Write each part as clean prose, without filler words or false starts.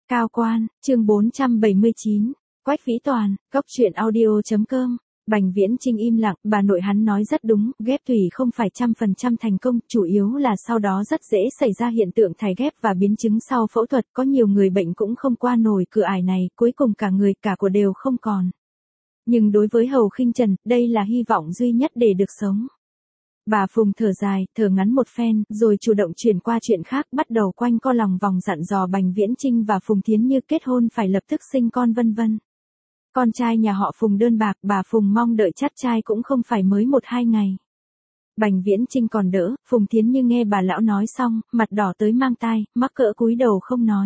Cao quan, chương 479. Quách Vĩ Toàn, Cốc truyện audio.com. Bành Viễn Chinh im lặng, bà nội hắn nói rất đúng, ghép tủy không phải 100% thành công, chủ yếu là sau đó rất dễ xảy ra hiện tượng thải ghép và biến chứng sau phẫu thuật, có nhiều người bệnh cũng không qua nổi cửa ải này, cuối cùng cả người cả của đều không còn. Nhưng đối với Hầu Khinh Trần, đây là hy vọng duy nhất để được sống. Bà Phùng thở dài, thở ngắn một phen, rồi chủ động chuyển qua chuyện khác, bắt đầu quanh co lòng vòng dặn dò Bành Viễn Chinh và Phùng Thiến Như kết hôn phải lập tức sinh con vân vân. Con trai nhà họ Phùng đơn bạc, bà Phùng mong đợi chắt trai cũng không phải mới 1-2 ngày. Bành Viễn Chinh còn đỡ, Phùng Thiến Như nghe bà lão nói xong, mặt đỏ tới mang tai, mắc cỡ cúi đầu không nói.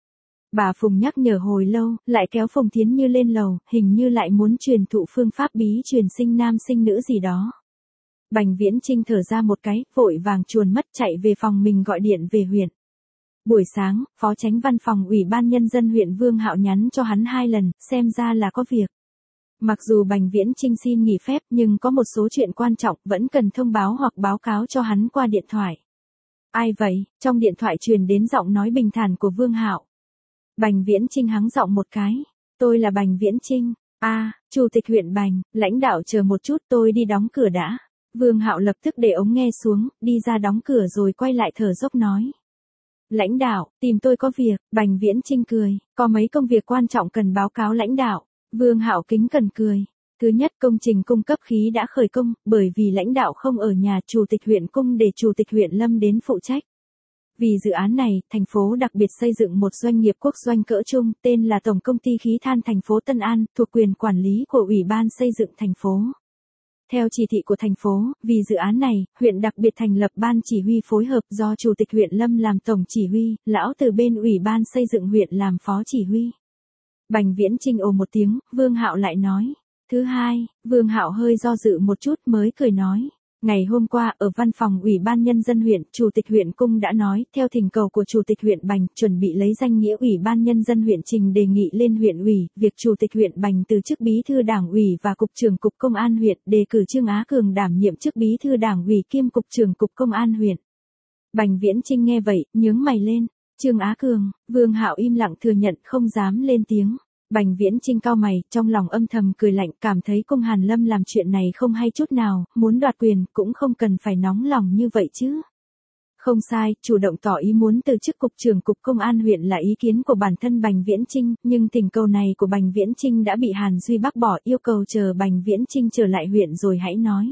Bà Phùng nhắc nhở hồi lâu, lại kéo Phùng Thiến Như lên lầu, hình như lại muốn truyền thụ phương pháp bí truyền sinh nam sinh nữ gì đó. Bành Viễn Chinh thở ra một cái, vội vàng chuồn mất chạy về phòng mình gọi điện về huyện. Buổi sáng, Phó Chánh Văn phòng Ủy ban Nhân dân huyện Vương Hạo nhắn cho hắn 2 lần, xem ra là có việc. Mặc dù Bành Viễn Chinh xin nghỉ phép nhưng có một số chuyện quan trọng vẫn cần thông báo hoặc báo cáo cho hắn qua điện thoại. Ai vậy? Trong điện thoại truyền đến giọng nói bình thản của Vương Hạo. Bành Viễn Chinh hắng giọng một cái. Tôi là Bành Viễn Chinh. Chủ tịch huyện Bành, lãnh đạo chờ một chút tôi đi đóng cửa đã. Vương Hạo lập tức để ống nghe xuống, đi ra đóng cửa rồi quay lại thở dốc nói. Lãnh đạo, tìm tôi có việc. Bành Viễn Chinh cười, có mấy công việc quan trọng cần báo cáo lãnh đạo. Vương Hạo kính cẩn cười. Thứ nhất, công trình cung cấp khí đã khởi công, bởi vì lãnh đạo không ở nhà, chủ tịch huyện cung để chủ tịch huyện Lâm đến phụ trách. Vì dự án này, thành phố đặc biệt xây dựng một doanh nghiệp quốc doanh cỡ trung, tên là Tổng công ty khí than thành phố Tân An, thuộc quyền quản lý của Ủy ban xây dựng thành phố. Theo chỉ thị của thành phố, vì dự án này, huyện đặc biệt thành lập ban chỉ huy phối hợp do Chủ tịch huyện Lâm làm tổng chỉ huy, lão từ bên Ủy ban xây dựng huyện làm phó chỉ huy. Bành Viễn Chinh ồ một tiếng, Vương Hạo lại nói. Thứ hai, Vương Hạo hơi do dự một chút mới cười nói. Ngày hôm qua, ở văn phòng Ủy ban Nhân dân huyện, Chủ tịch huyện Cung đã nói, theo thỉnh cầu của Chủ tịch huyện Bành, chuẩn bị lấy danh nghĩa Ủy ban Nhân dân huyện trình đề nghị lên huyện ủy, việc Chủ tịch huyện Bành từ chức bí thư đảng ủy và cục trưởng cục công an huyện, đề cử Trương Á Cường đảm nhiệm chức bí thư đảng ủy kiêm cục trưởng cục công an huyện. Bành Viễn Chinh nghe vậy, nhướng mày lên. Trương Á Cường, Vương Hạo im lặng thừa nhận không dám lên tiếng. Bành Viễn Chinh cau mày, trong lòng âm thầm cười lạnh, cảm thấy Cung Hàn Lâm làm chuyện này không hay chút nào, muốn đoạt quyền, cũng không cần phải nóng lòng như vậy chứ. Không sai, chủ động tỏ ý muốn từ chức cục trưởng cục công an huyện là ý kiến của bản thân Bành Viễn Chinh, nhưng thỉnh cầu này của Bành Viễn Chinh đã bị Hàn Duy bác bỏ, yêu cầu chờ Bành Viễn Chinh trở lại huyện rồi hãy nói.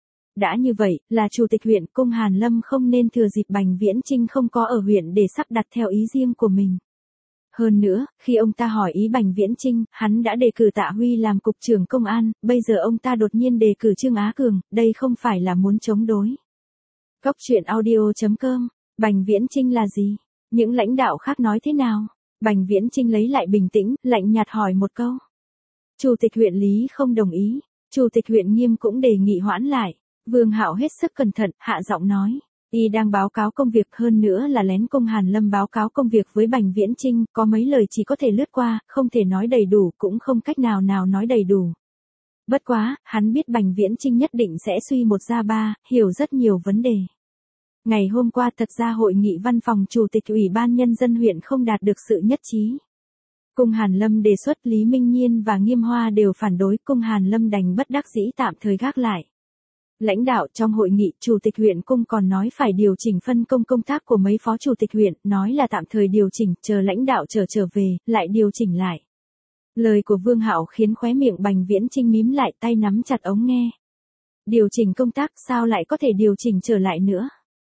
Đã như vậy, là chủ tịch huyện Cung Hàn Lâm không nên thừa dịp Bành Viễn Chinh không có ở huyện để sắp đặt theo ý riêng của mình. Hơn nữa, khi ông ta hỏi ý Bành Viễn Chinh, hắn đã đề cử Tạ Huy làm cục trưởng công an, bây giờ ông ta đột nhiên đề cử Trương Á Cường, đây không phải là muốn chống đối. Cốc truyện audio.com, Bành Viễn Chinh là gì? Những lãnh đạo khác nói thế nào? Bành Viễn Chinh lấy lại bình tĩnh, lạnh nhạt hỏi một câu. Chủ tịch huyện Lý không đồng ý, Chủ tịch huyện Nghiêm cũng đề nghị hoãn lại. Vương Hạo hết sức cẩn thận, hạ giọng nói. Y đang báo cáo công việc, hơn nữa là lén Cung Hàn Lâm báo cáo công việc với Bành Viễn Chinh, có mấy lời chỉ có thể lướt qua, không thể nói đầy đủ, cũng không cách nào nói đầy đủ. Bất quá, hắn biết Bành Viễn Chinh nhất định sẽ suy một ra ba, hiểu rất nhiều vấn đề. Ngày hôm qua thật ra hội nghị văn phòng Chủ tịch Ủy ban Nhân dân huyện không đạt được sự nhất trí. Cung Hàn Lâm đề xuất, Lý Minh Nhiên và Nghiêm Hoa đều phản đối, Cung Hàn Lâm đành bất đắc dĩ tạm thời gác lại. Lãnh đạo trong hội nghị, Chủ tịch huyện Cung còn nói phải điều chỉnh phân công công tác của mấy phó chủ tịch huyện, nói là tạm thời điều chỉnh, chờ lãnh đạo trở về, lại điều chỉnh lại. Lời của Vương Hạo khiến khóe miệng Bành Viễn Chinh mím lại, tay nắm chặt ống nghe. Điều chỉnh công tác, sao lại có thể điều chỉnh trở lại nữa?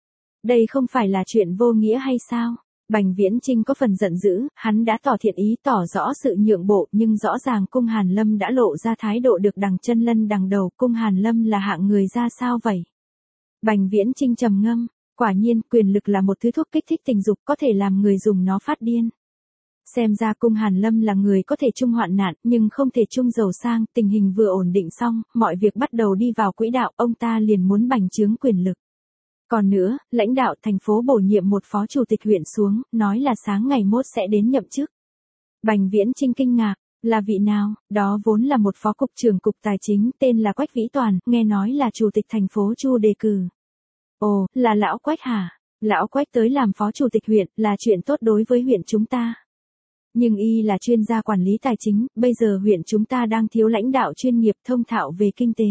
Đây không phải là chuyện vô nghĩa hay sao? Bành Viễn Chinh có phần giận dữ, hắn đã tỏ thiện ý tỏ rõ sự nhượng bộ, nhưng rõ ràng Cung Hàn Lâm đã lộ ra thái độ được đằng chân lân đằng đầu, Cung Hàn Lâm là hạng người ra sao vậy? Bành Viễn Chinh trầm ngâm, quả nhiên quyền lực là một thứ thuốc kích thích tình dục có thể làm người dùng nó phát điên. Xem ra Cung Hàn Lâm là người có thể chung hoạn nạn, nhưng không thể chung giàu sang, tình hình vừa ổn định xong, mọi việc bắt đầu đi vào quỹ đạo, ông ta liền muốn bành trướng quyền lực. Còn nữa, lãnh đạo thành phố bổ nhiệm một phó chủ tịch huyện xuống, nói là sáng ngày mốt sẽ đến nhậm chức. Bành Viễn Chinh kinh ngạc, là vị nào? Đó vốn là một phó cục trưởng cục tài chính, tên là Quách Vĩ Toàn, nghe nói là chủ tịch thành phố Chu đề cử. Ồ, là lão Quách hả? Lão Quách tới làm phó chủ tịch huyện, là chuyện tốt đối với huyện chúng ta. Nhưng y là chuyên gia quản lý tài chính, bây giờ huyện chúng ta đang thiếu lãnh đạo chuyên nghiệp thông thạo về kinh tế.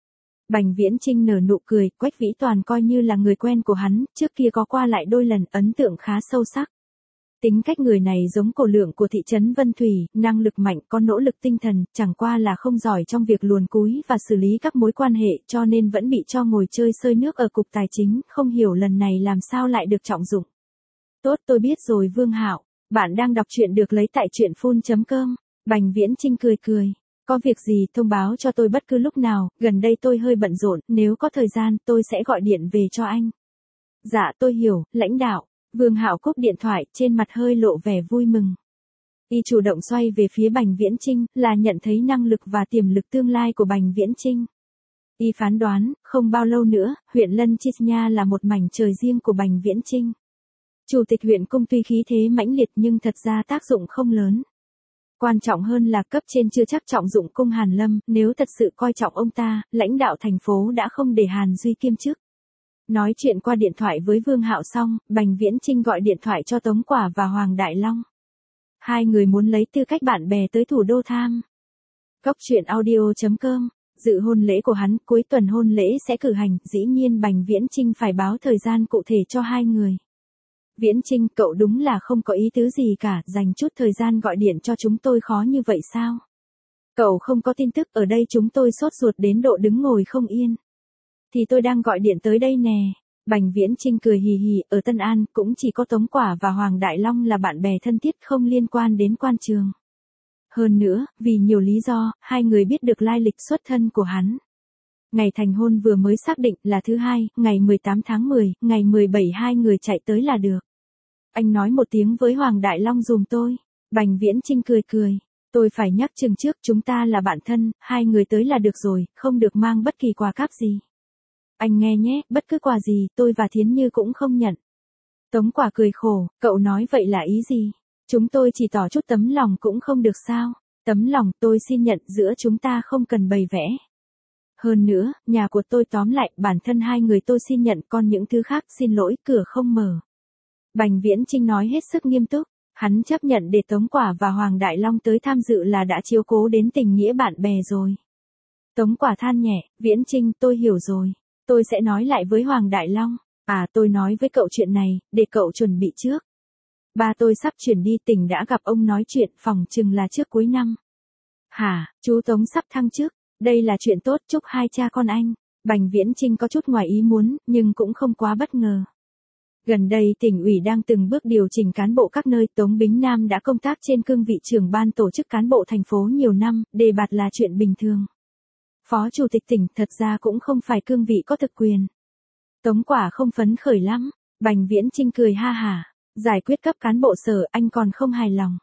Bành Viễn Chinh nở nụ cười, Quách Vĩ Toàn coi như là người quen của hắn, trước kia có qua lại đôi lần, ấn tượng khá sâu sắc. Tính cách người này giống Cổ Lượng của thị trấn Vân Thủy, năng lực mạnh, có nỗ lực tinh thần, chẳng qua là không giỏi trong việc luồn cúi và xử lý các mối quan hệ, cho nên vẫn bị cho ngồi chơi xơi nước ở cục tài chính, không hiểu lần này làm sao lại được trọng dụng. Tốt, tôi biết rồi Vương Hạo, bạn đang đọc truyện được lấy tại truyện.com. Bành Viễn Chinh cười cười. Có việc gì thông báo cho tôi bất cứ lúc nào, gần đây tôi hơi bận rộn, nếu có thời gian tôi sẽ gọi điện về cho anh. Dạ tôi hiểu, lãnh đạo. Vương Hạo cúp điện thoại, trên mặt hơi lộ vẻ vui mừng. Y chủ động xoay về phía Bành Viễn Chinh, là nhận thấy năng lực và tiềm lực tương lai của Bành Viễn Chinh. Y phán đoán, không bao lâu nữa, huyện Lân Chit Nha là một mảnh trời riêng của Bành Viễn Chinh. Chủ tịch huyện Cung tuy khí thế mãnh liệt nhưng thật ra tác dụng không lớn. Quan trọng hơn là cấp trên chưa chắc trọng dụng Cung Hàn Lâm, nếu thật sự coi trọng ông ta, lãnh đạo thành phố đã không để Hàn Duy kiêm chức. Nói chuyện qua điện thoại với Vương Hạo xong, Bành Viễn Chinh gọi điện thoại cho Tống Quả và Hoàng Đại Long. Hai người muốn lấy tư cách bạn bè tới thủ đô tham. Cốc truyện audio.com, dự hôn lễ của hắn, cuối tuần hôn lễ sẽ cử hành, dĩ nhiên Bành Viễn Chinh phải báo thời gian cụ thể cho hai người. Viễn Chinh, cậu đúng là không có ý tứ gì cả, dành chút thời gian gọi điện cho chúng tôi khó như vậy sao? Cậu không có tin tức, ở đây chúng tôi sốt ruột đến độ đứng ngồi không yên. Thì tôi đang gọi điện tới đây nè. Bành Viễn Chinh cười hì hì, ở Tân An cũng chỉ có Tống Quả và Hoàng Đại Long là bạn bè thân thiết không liên quan đến quan trường. Hơn nữa, vì nhiều lý do, hai người biết được lai lịch xuất thân của hắn. Ngày thành hôn vừa mới xác định là thứ hai, ngày 18 tháng 10, ngày 17 hai người chạy tới là được. Anh nói một tiếng với Hoàng Đại Long dùm tôi. Bành Viễn Chinh cười cười. Tôi phải nhắc chừng trước chúng ta là bạn thân, hai người tới là được rồi, không được mang bất kỳ quà cáp gì. Anh nghe nhé, bất cứ quà gì, tôi và Thiến Như cũng không nhận. Tống Quả cười khổ, cậu nói vậy là ý gì? Chúng tôi chỉ tỏ chút tấm lòng cũng không được sao? Tấm lòng tôi xin nhận, giữa chúng ta không cần bày vẽ. Hơn nữa, nhà của tôi tóm lại, bản thân hai người tôi xin nhận, còn những thứ khác xin lỗi, cửa không mở. Bành Viễn Chinh nói hết sức nghiêm túc, hắn chấp nhận để Tống Quả và Hoàng Đại Long tới tham dự là đã chiếu cố đến tình nghĩa bạn bè rồi. Tống Quả than nhẹ, Viễn Chinh, tôi hiểu rồi. Tôi sẽ nói lại với Hoàng Đại Long. À, tôi nói với cậu chuyện này, để cậu chuẩn bị trước. Ba tôi sắp chuyển đi tỉnh đã gặp ông nói chuyện, phòng chừng là trước cuối năm. Hả, chú Tống sắp thăng chức, đây là chuyện tốt, chúc hai cha con anh. Bành Viễn Chinh có chút ngoài ý muốn, nhưng cũng không quá bất ngờ. Gần đây tỉnh ủy đang từng bước điều chỉnh cán bộ các nơi, Tống Bính Nam đã công tác trên cương vị trưởng ban tổ chức cán bộ thành phố nhiều năm, đề bạt là chuyện bình thường. Phó chủ tịch tỉnh thật ra cũng không phải cương vị có thực quyền. Tống Quả không phấn khởi lắm, Bành Viễn Chinh cười ha hả, giải quyết cấp cán bộ sở anh còn không hài lòng.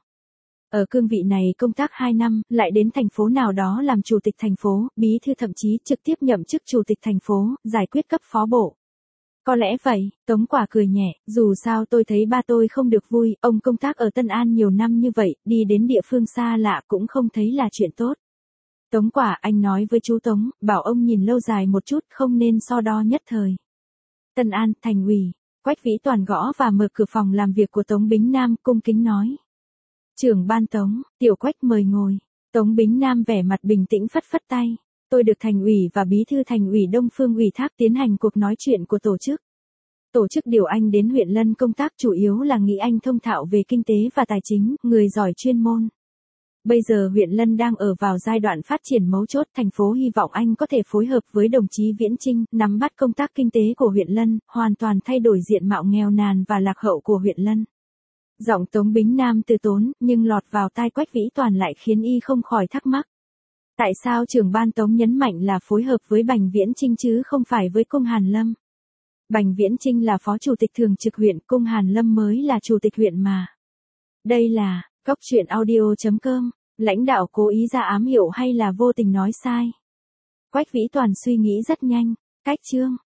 Ở cương vị này công tác 2 năm, lại đến thành phố nào đó làm chủ tịch thành phố, bí thư thậm chí trực tiếp nhậm chức chủ tịch thành phố, giải quyết cấp phó bộ. Có lẽ vậy, Tống Quả cười nhẹ, dù sao tôi thấy ba tôi không được vui, ông công tác ở Tân An nhiều năm như vậy, đi đến địa phương xa lạ cũng không thấy là chuyện tốt. Tống Quả, anh nói với chú Tống, bảo ông nhìn lâu dài một chút, không nên so đo nhất thời. Tân An, thành ủy, Quách Vĩ Toàn gõ và mở cửa phòng làm việc của Tống Bính Nam, cung kính nói. Trưởng ban Tống, Tiểu Quách mời ngồi. Tống Bính Nam vẻ mặt bình tĩnh phất phất tay. Tôi được thành ủy và bí thư thành ủy Đông Phương ủy thác tiến hành cuộc nói chuyện của tổ chức. Tổ chức điều anh đến huyện Lân công tác chủ yếu là nghĩ anh thông thạo về kinh tế và tài chính, người giỏi chuyên môn. Bây giờ huyện Lân đang ở vào giai đoạn phát triển mấu chốt, thành phố hy vọng anh có thể phối hợp với đồng chí Viễn Chinh, nắm bắt công tác kinh tế của huyện Lân, hoàn toàn thay đổi diện mạo nghèo nàn và lạc hậu của huyện Lân. Giọng Tống Bính Nam từ tốn, nhưng lọt vào tai Quách Vĩ Toàn lại khiến y không khỏi thắc mắc. Tại sao trưởng ban Tống nhấn mạnh là phối hợp với Bành Viễn Chinh chứ không phải với Cung Hàn Lâm? Bành Viễn Chinh là phó chủ tịch thường trực huyện, Cung Hàn Lâm mới là chủ tịch huyện mà. Đây là, cốc truyện audio.com, lãnh đạo cố ý ra ám hiệu hay là vô tình nói sai? Quách Vĩ Toàn suy nghĩ rất nhanh, cách chương.